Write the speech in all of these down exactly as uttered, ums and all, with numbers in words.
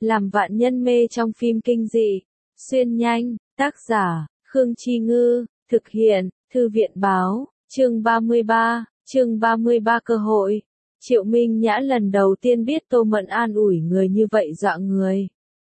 làm vạn nhân mê trong phim kinh dị. Xuyên nhanh, tác giả, Khương Chi Ngư, thực hiện, Thư viện Báo, chương ba mươi ba, chương ba mươi ba cơ hội. Triệu Minh Nhã lần đầu tiên biết Tô Mẫn an ủi người như vậy dọa người.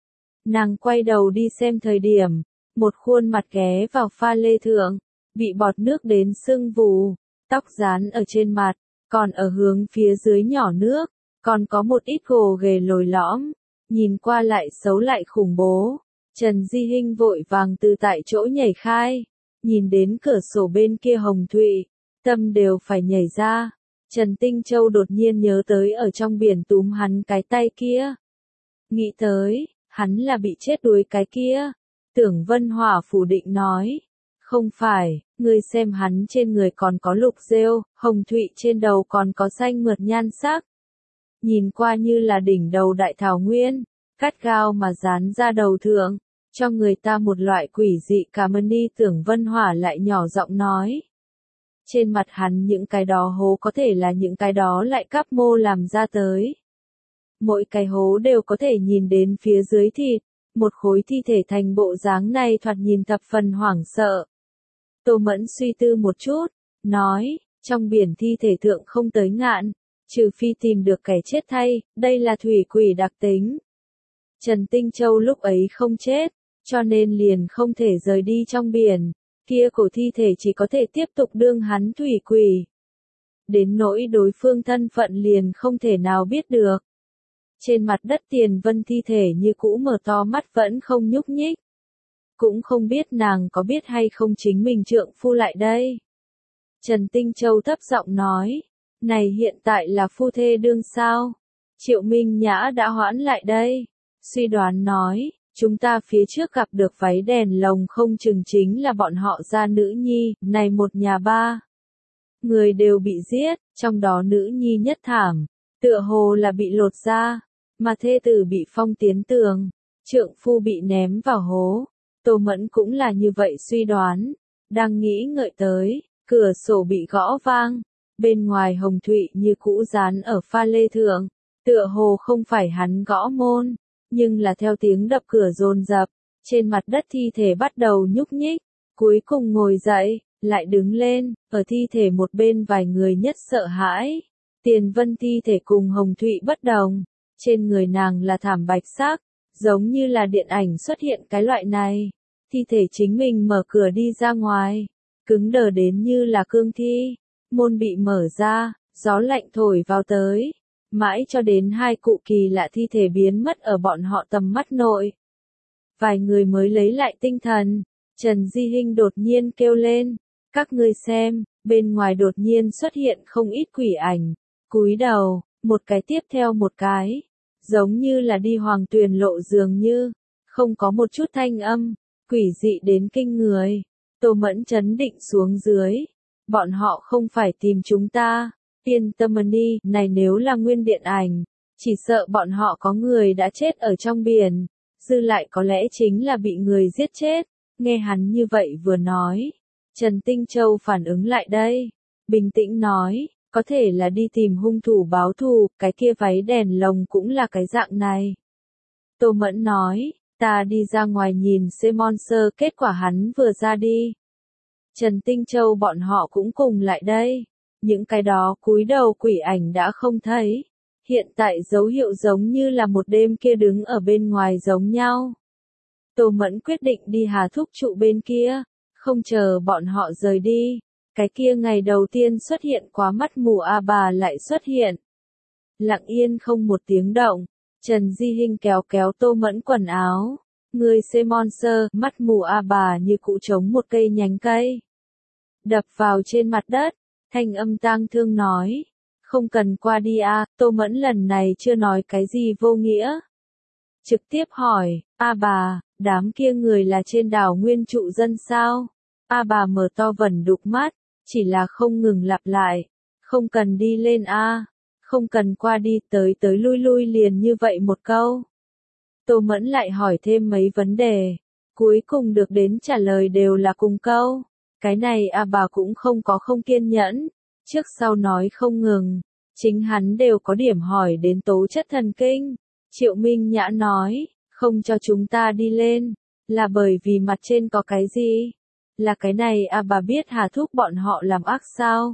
Nàng quay đầu đi xem thời điểm, một khuôn mặt ghé vào pha lê thượng, bị bọt nước đến sưng vù, tóc dán ở trên mặt, còn ở hướng phía dưới nhỏ nước, còn có một ít gồ ghề lồi lõm, nhìn qua lại xấu lại khủng bố. Trần Di Hinh vội vàng từ tại chỗ nhảy khai, nhìn đến cửa sổ bên kia hồng thủy, tâm đều phải nhảy ra. Trần Tinh Châu đột nhiên nhớ tới ở trong biển túm hắn cái tay kia. Nghĩ tới, hắn là bị chết đuối cái kia. Tưởng Vân Hỏa phủ định nói. Không phải, ngươi xem hắn trên người còn có lục rêu, hồng thụy trên đầu còn có xanh mượt nhan sắc. Nhìn qua như là đỉnh đầu đại thảo nguyên, cắt gao mà dán ra đầu thượng, cho người ta một loại quỷ dị cảm ơn đi. Tưởng Vân Hỏa lại nhỏ giọng nói. Trên mặt hắn những cái đó hố có thể là những cái đó lại cắp mô làm ra tới. Mỗi cái hố đều có thể nhìn đến phía dưới thịt, một khối thi thể thành bộ dáng này thoạt nhìn thập phần hoảng sợ. Tô Mẫn suy tư một chút, nói, trong biển thi thể thượng không tới ngạn, trừ phi tìm được kẻ chết thay, đây là thủy quỷ đặc tính. Trần Tinh Châu lúc ấy không chết, cho nên liền không thể rời đi trong biển. Kia cổ thi thể chỉ có thể tiếp tục đương hắn thủy quỷ. Đến nỗi đối phương thân phận liền không thể nào biết được. Trên mặt đất Tiền Vân thi thể như cũ mở to mắt vẫn không nhúc nhích. Cũng không biết nàng có biết hay không chính mình trượng phu lại đây. Trần Tinh Châu thấp giọng nói, này hiện tại là phu thê đương sao? Triệu Minh Nhã đã hoãn lại đây. Suy đoán nói. Chúng ta phía trước gặp được váy đèn lồng không chừng chính là bọn họ gia nữ nhi, này một nhà ba. Người đều bị giết, trong đó nữ nhi nhất thảm, tựa hồ là bị lột da, mà thê tử bị phong tiến tường, trượng phu bị ném vào hố. Tô Mẫn cũng là như vậy suy đoán, đang nghĩ ngợi tới, cửa sổ bị gõ vang, bên ngoài hồng thụy như cũ dán ở pha lê thượng, tựa hồ không phải hắn gõ môn. Nhưng là theo tiếng đập cửa dồn dập, trên mặt đất thi thể bắt đầu nhúc nhích, cuối cùng ngồi dậy, lại đứng lên, ở thi thể một bên vài người nhất sợ hãi. Tiền Vân thi thể cùng hồng thụy bất đồng, trên người nàng là thảm bạch sắc, giống như là điện ảnh xuất hiện cái loại này. Thi thể chính mình mở cửa đi ra ngoài, cứng đờ đến như là cương thi, môn bị mở ra, gió lạnh thổi vào tới. Mãi cho đến hai cụ kỳ lạ thi thể biến mất ở bọn họ tầm mắt nội. Vài người mới lấy lại tinh thần, Trần Di Hinh đột nhiên kêu lên, các ngươi xem, bên ngoài đột nhiên xuất hiện không ít quỷ ảnh, cúi đầu, một cái tiếp theo một cái, giống như là đi hoàng tuyền lộ dường như, không có một chút thanh âm, quỷ dị đến kinh người. Tô Mẫn chấn định xuống dưới, bọn họ không phải tìm chúng ta. Yên tâm đi, này nếu là nguyên điện ảnh, chỉ sợ bọn họ có người đã chết ở trong biển, dư lại có lẽ chính là bị người giết chết. Nghe hắn như vậy vừa nói, Trần Tinh Châu phản ứng lại đây, bình tĩnh nói, có thể là đi tìm hung thủ báo thù, cái kia váy đèn lồng cũng là cái dạng này. Tô Mẫn nói, ta đi ra ngoài nhìn Simon Sơ, kết quả hắn vừa ra đi. Trần Tinh Châu bọn họ cũng cùng lại đây. Những cái đó cúi đầu quỷ ảnh đã không thấy. Hiện tại dấu hiệu giống như là một đêm kia đứng ở bên ngoài giống nhau. Tô Mẫn quyết định đi Hà Thúc trụ bên kia, không chờ bọn họ rời đi. Cái kia ngày đầu tiên xuất hiện quá mắt mù A bà lại xuất hiện. Lặng yên không một tiếng động, Trần Di Hinh kéo kéo Tô Mẫn quần áo. Người Simon Sơ, mắt mù A bà như cụ trống một cây nhánh cây. Đập vào trên mặt đất. Thanh âm tang thương nói, không cần qua đi a. À, Tô Mẫn lần này chưa nói cái gì vô nghĩa. Trực tiếp hỏi, a bà, đám kia người là trên đảo nguyên trụ dân sao? A bà mở to vẩn đục mắt, chỉ là không ngừng lặp lại, không cần đi lên a, à, không cần qua đi, tới tới lui lui liền như vậy một câu. Tô Mẫn lại hỏi thêm mấy vấn đề, cuối cùng được đến trả lời đều là cùng câu. Cái này a bà cũng không có không kiên nhẫn, trước sau nói không ngừng, chính hắn đều có điểm hỏi đến tố chất thần kinh. Triệu Minh Nhã nói, không cho chúng ta đi lên, là bởi vì mặt trên có cái gì? Là cái này à, bà biết Hà Thúc bọn họ làm ác sao?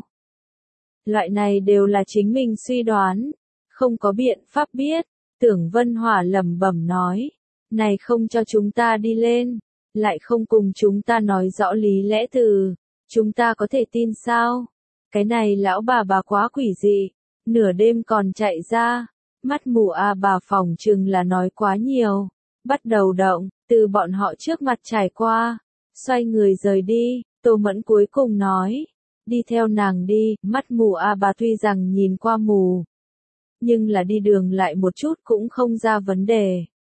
Loại này đều là chính mình suy đoán, không có biện pháp biết. Tưởng Vân Hỏa lẩm bẩm nói, này không cho chúng ta đi lên, lại không cùng chúng ta nói rõ lý lẽ từ, chúng ta có thể tin sao? Cái này lão bà bà quá quỷ dị, nửa đêm còn chạy ra, mắt mù à, bà phòng chừng là nói quá nhiều, bắt đầu động, từ bọn họ trước mặt trải qua, xoay người rời đi. Tô Mẫn cuối cùng nói, đi theo nàng đi. Mắt mù à, bà tuy rằng nhìn qua mù, nhưng là đi đường lại một chút cũng không ra vấn đề.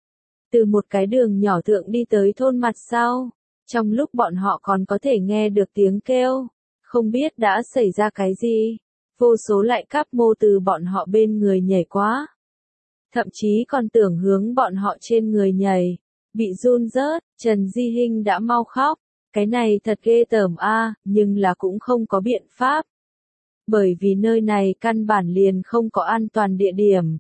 Từ một cái đường nhỏ thượng đi tới thôn mặt sau, trong lúc bọn họ còn có thể nghe được tiếng kêu, không biết đã xảy ra cái gì, vô số lại cáp mô từ bọn họ bên người nhảy quá. Thậm chí còn tưởng hướng bọn họ trên người nhảy, bị run rớt. Trần Di Hinh đã mau khóc, cái này thật ghê tởm a, nhưng là cũng không có biện pháp. Bởi vì nơi này căn bản liền không có an toàn địa điểm.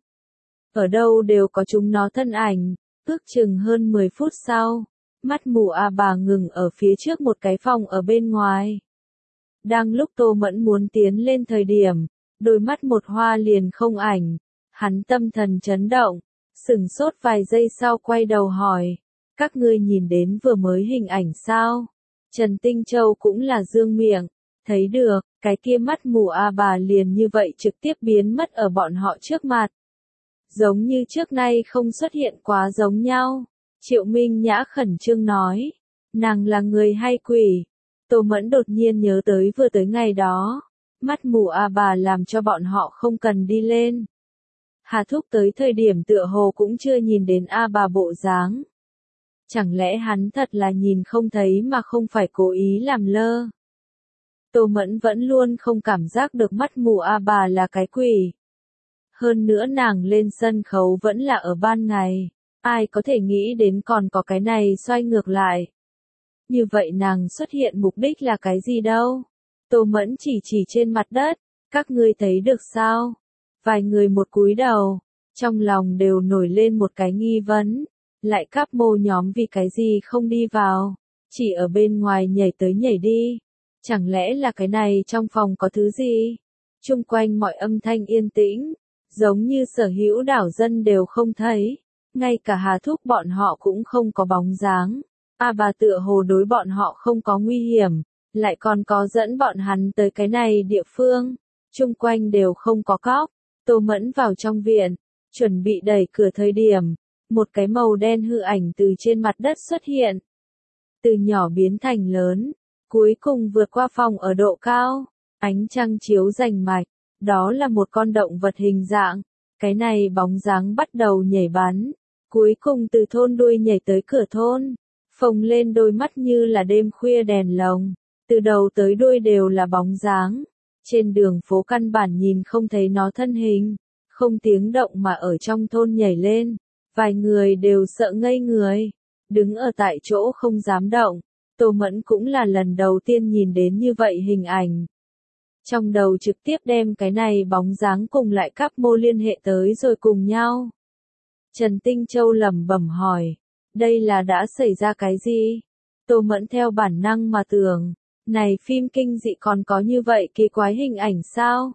Ở đâu đều có chúng nó thân ảnh. Ước chừng hơn mười phút sau, mắt mù à, bà ngừng ở phía trước một cái phòng ở bên ngoài. Đang lúc Tô Mẫn muốn tiến lên thời điểm, đôi mắt một hoa liền không ảnh. Hắn tâm thần chấn động, sửng sốt vài giây sau quay đầu hỏi, các ngươi nhìn đến vừa mới hình ảnh sao? Trần Tinh Châu cũng là dương miệng, thấy được, cái kia mắt mù à, bà liền như vậy trực tiếp biến mất ở bọn họ trước mặt. Giống như trước nay không xuất hiện quá giống nhau. Triệu Minh Nhã khẩn trương nói, nàng là người hay quỷ? Tô Mẫn đột nhiên nhớ tới vừa tới ngày đó, mắt mù à, bà làm cho bọn họ không cần đi lên. Hà Thúc tới thời điểm tựa hồ cũng chưa nhìn đến A bà bộ dáng. Chẳng lẽ hắn thật là nhìn không thấy mà không phải cố ý làm lơ? Tô Mẫn vẫn luôn không cảm giác được mắt mù A bà là cái quỷ. Hơn nữa nàng lên sân khấu vẫn là ở ban ngày, ai có thể nghĩ đến còn có cái này xoay ngược lại. Như vậy nàng xuất hiện mục đích là cái gì đâu? Tô Mẫn chỉ chỉ trên mặt đất, các ngươi thấy được sao? Vài người một cúi đầu, trong lòng đều nổi lên một cái nghi vấn, lại các mô nhóm vì cái gì không đi vào, chỉ ở bên ngoài nhảy tới nhảy đi. Chẳng lẽ là cái này trong phòng có thứ gì? Chung quanh mọi âm thanh yên tĩnh, giống như sở hữu đảo dân đều không thấy, ngay cả Hà Thúc bọn họ cũng không có bóng dáng. A bà tựa hồ đối bọn họ không có nguy hiểm, lại còn có dẫn bọn hắn tới cái này địa phương, chung quanh đều không có cóc. Tô Mẫn vào trong viện, chuẩn bị đẩy cửa thời điểm, một cái màu đen hư ảnh từ trên mặt đất xuất hiện. Từ nhỏ biến thành lớn, cuối cùng vượt qua phòng ở độ cao, ánh trăng chiếu rành mạch, đó là một con động vật hình dạng. Cái này bóng dáng bắt đầu nhảy bắn, cuối cùng từ thôn đuôi nhảy tới cửa thôn, phồng lên đôi mắt như là đêm khuya đèn lồng, từ đầu tới đuôi đều là bóng dáng. Trên đường phố căn bản nhìn không thấy nó thân hình, không tiếng động mà ở trong thôn nhảy lên, vài người đều sợ ngây người, đứng ở tại chỗ không dám động. Tô Mẫn cũng là lần đầu tiên nhìn đến như vậy hình ảnh. Trong đầu trực tiếp đem cái này bóng dáng cùng lại các mô liên hệ tới rồi cùng nhau. Trần Tinh Châu lẩm bẩm hỏi, đây là đã xảy ra cái gì? Tô Mẫn theo bản năng mà tưởng, này phim kinh dị còn có như vậy kỳ quái hình ảnh sao?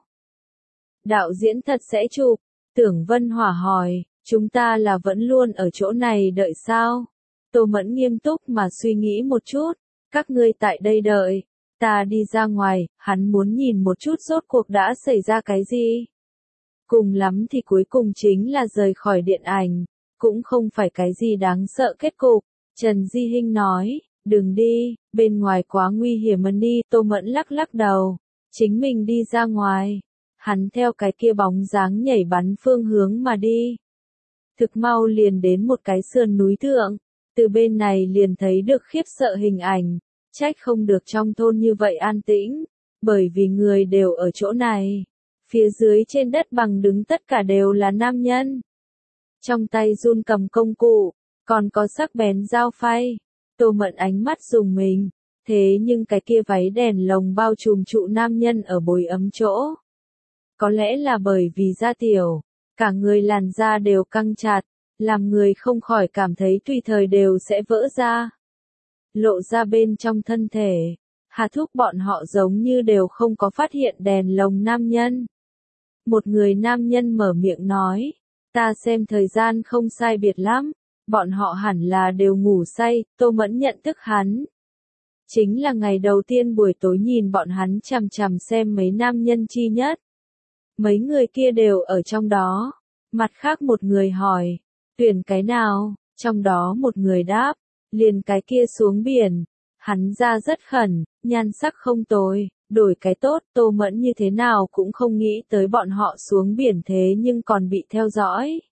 Đạo diễn thật sẽ chụp. Tưởng Vân Hỏa hỏi, chúng ta là vẫn luôn ở chỗ này đợi sao? Tô Mẫn nghiêm túc mà suy nghĩ một chút, các ngươi tại đây đợi, ta đi ra ngoài. Hắn muốn nhìn một chút rốt cuộc đã xảy ra cái gì. Cùng lắm thì cuối cùng chính là rời khỏi điện ảnh, cũng không phải cái gì đáng sợ kết cục. Trần Di Hinh nói, đừng đi, bên ngoài quá nguy hiểm mà đi. Tô Mẫn lắc lắc đầu, chính mình đi ra ngoài. Hắn theo cái kia bóng dáng nhảy bắn phương hướng mà đi. Thực mau liền đến một cái sườn núi thượng, từ bên này liền thấy được khiếp sợ hình ảnh, trách không được trong thôn như vậy an tĩnh, bởi vì người đều ở chỗ này. Phía dưới trên đất bằng đứng tất cả đều là nam nhân. Trong tay run cầm công cụ, còn có sắc bén dao phay. Tô Mẫn ánh mắt dùng mình, thế nhưng cái kia váy đèn lồng bao trùm trụ nam nhân ở bồi ấm chỗ. Có lẽ là bởi vì da tiểu, cả người làn da đều căng chặt, làm người không khỏi cảm thấy tùy thời đều sẽ vỡ ra. Lộ ra bên trong thân thể, Hà Thúc bọn họ giống như đều không có phát hiện đèn lồng nam nhân. Một người nam nhân mở miệng nói, ta xem thời gian không sai biệt lắm, bọn họ hẳn là đều ngủ say. Tô Mẫn nhận thức hắn. Chính là ngày đầu tiên buổi tối nhìn bọn hắn chằm chằm xem mấy nam nhân chi nhất. Mấy người kia đều ở trong đó. Mặt khác một người hỏi, tuyển cái nào? Trong đó một người đáp, liền cái kia xuống biển. Hắn ra rất khẩn, nhan sắc không tồi, đổi cái tốt. Tô Mẫn như thế nào cũng không nghĩ tới bọn họ xuống biển thế nhưng còn bị theo dõi.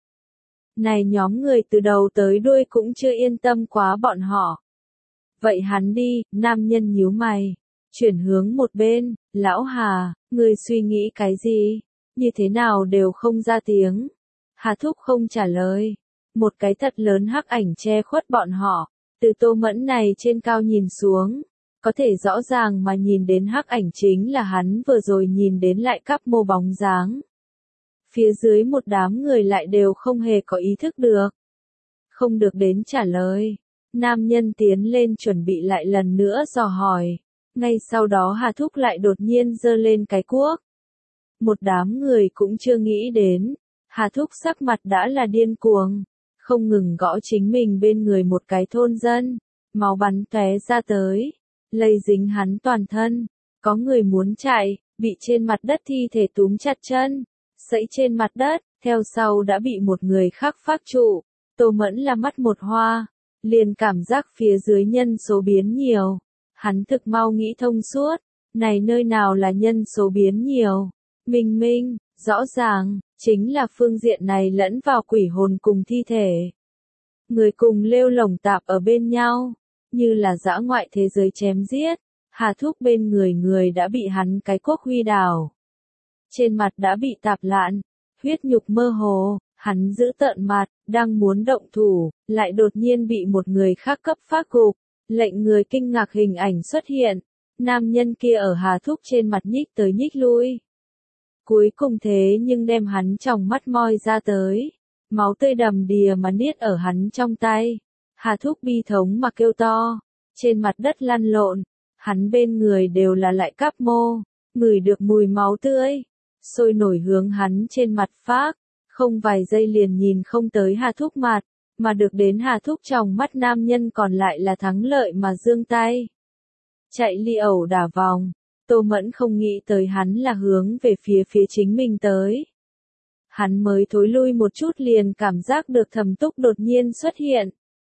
Này nhóm người từ đầu tới đuôi cũng chưa yên tâm quá bọn họ. Vậy hắn đi, nam nhân nhíu mày, chuyển hướng một bên. Lão Hà, người suy nghĩ cái gì? Như thế nào đều không ra tiếng. Hà Thúc không trả lời. Một cái thật lớn hắc ảnh che khuất bọn họ. Từ Tô Mẫn này trên cao nhìn xuống, có thể rõ ràng mà nhìn đến hắc ảnh chính là hắn vừa rồi nhìn đến lại cắp mô bóng dáng. Phía dưới một đám người lại đều không hề có ý thức được. Không được đến trả lời. Nam nhân tiến lên chuẩn bị lại lần nữa dò hỏi. Ngay sau đó Hà Thúc lại đột nhiên giơ lên cái cuốc. Một đám người cũng chưa nghĩ đến. Hà Thúc sắc mặt đã là điên cuồng. Không ngừng gõ chính mình bên người một cái thôn dân. Máu bắn tóe ra tới. Lây dính hắn toàn thân. Có người muốn chạy, bị trên mặt đất thi thể túm chặt chân. Sẫy trên mặt đất, theo sau đã bị một người khác phát trụ. Tô Mẫn là mắt một hoa. Liền cảm giác phía dưới nhân số biến nhiều. Hắn thực mau nghĩ thông suốt. Này nơi nào là nhân số biến nhiều. Minh minh, rõ ràng, chính là phương diện này lẫn vào quỷ hồn cùng thi thể. Người cùng lêu lồng tạp ở bên nhau. Như là dã ngoại thế giới chém giết. Hà Thúc bên người người đã bị hắn cái cuốc huy đảo. Trên mặt đã bị tạp lạn. Huyết nhục mơ hồ. Hắn giữ tợn mặt, đang muốn động thủ, lại đột nhiên bị một người khác cấp phát gục. Lệnh người kinh ngạc hình ảnh xuất hiện. Nam nhân kia ở Hà Thúc trên mặt nhích tới nhích lui. Cuối cùng thế nhưng đem hắn trong mắt moi ra tới. Máu tươi đầm đìa mà niết ở hắn trong tay. Hà Thúc bi thống mà kêu to. Trên mặt đất lăn lộn. Hắn bên người đều là lại cắp mô. Ngửi được mùi máu tươi. Sôi nổi hướng hắn trên mặt phác. Không vài giây liền nhìn không tới Hà Thúc mặt. Mà được đến Hà Thúc trong mắt nam nhân còn lại là thắng lợi mà giương tay. Chạy ly ẩu đả vòng. Tô Mẫn không nghĩ tới hắn là hướng về phía phía chính mình tới. Hắn mới thối lui một chút liền cảm giác được Thẩm Túc đột nhiên xuất hiện.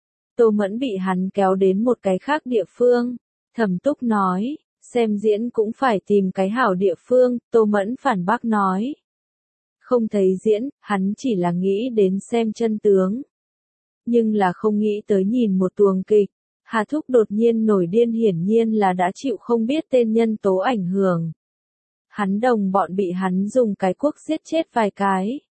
Tô Mẫn bị hắn kéo đến một cái khác địa phương. Thẩm Túc nói, xem diễn cũng phải tìm cái hảo địa phương. Tô Mẫn phản bác nói. Không thấy diễn, hắn chỉ là nghĩ đến xem chân tướng. Nhưng là không nghĩ tới nhìn một tuồng kịch. Hà Thúc đột nhiên nổi điên hiển nhiên là đã chịu không biết tên nhân tố ảnh hưởng. Hắn đồng bọn bị hắn dùng cái cuốc giết chết vài cái.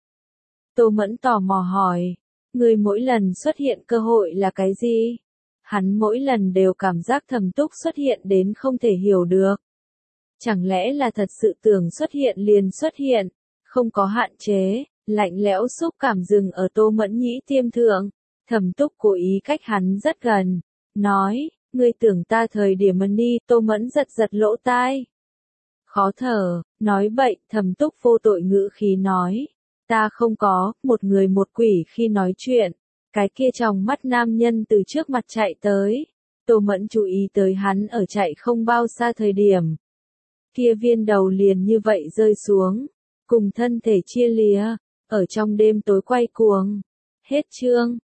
Tô Mẫn tò mò hỏi, người mỗi lần xuất hiện cơ hội là cái gì? Hắn mỗi lần đều cảm giác Thẩm Túc xuất hiện đến không thể hiểu được. Chẳng lẽ là thật sự tưởng xuất hiện liền xuất hiện, không có hạn chế, lạnh lẽo xúc cảm dừng ở Tô Mẫn nhĩ tiêm thượng. Thẩm Túc cố ý cách hắn rất gần. Nói, ngươi tưởng ta thời điểm mân đi. Tô Mẫn giật giật lỗ tai. Khó thở, nói bậy. Thẩm Túc vô tội ngữ khí nói. Ta không có, một người một quỷ khi nói chuyện. Cái kia trong mắt nam nhân từ trước mặt chạy tới. Tô Mẫn chú ý tới hắn ở chạy không bao xa thời điểm. Kia viên đầu liền như vậy rơi xuống. Cùng thân thể chia lìa. Ở trong đêm tối quay cuồng. Hết chương.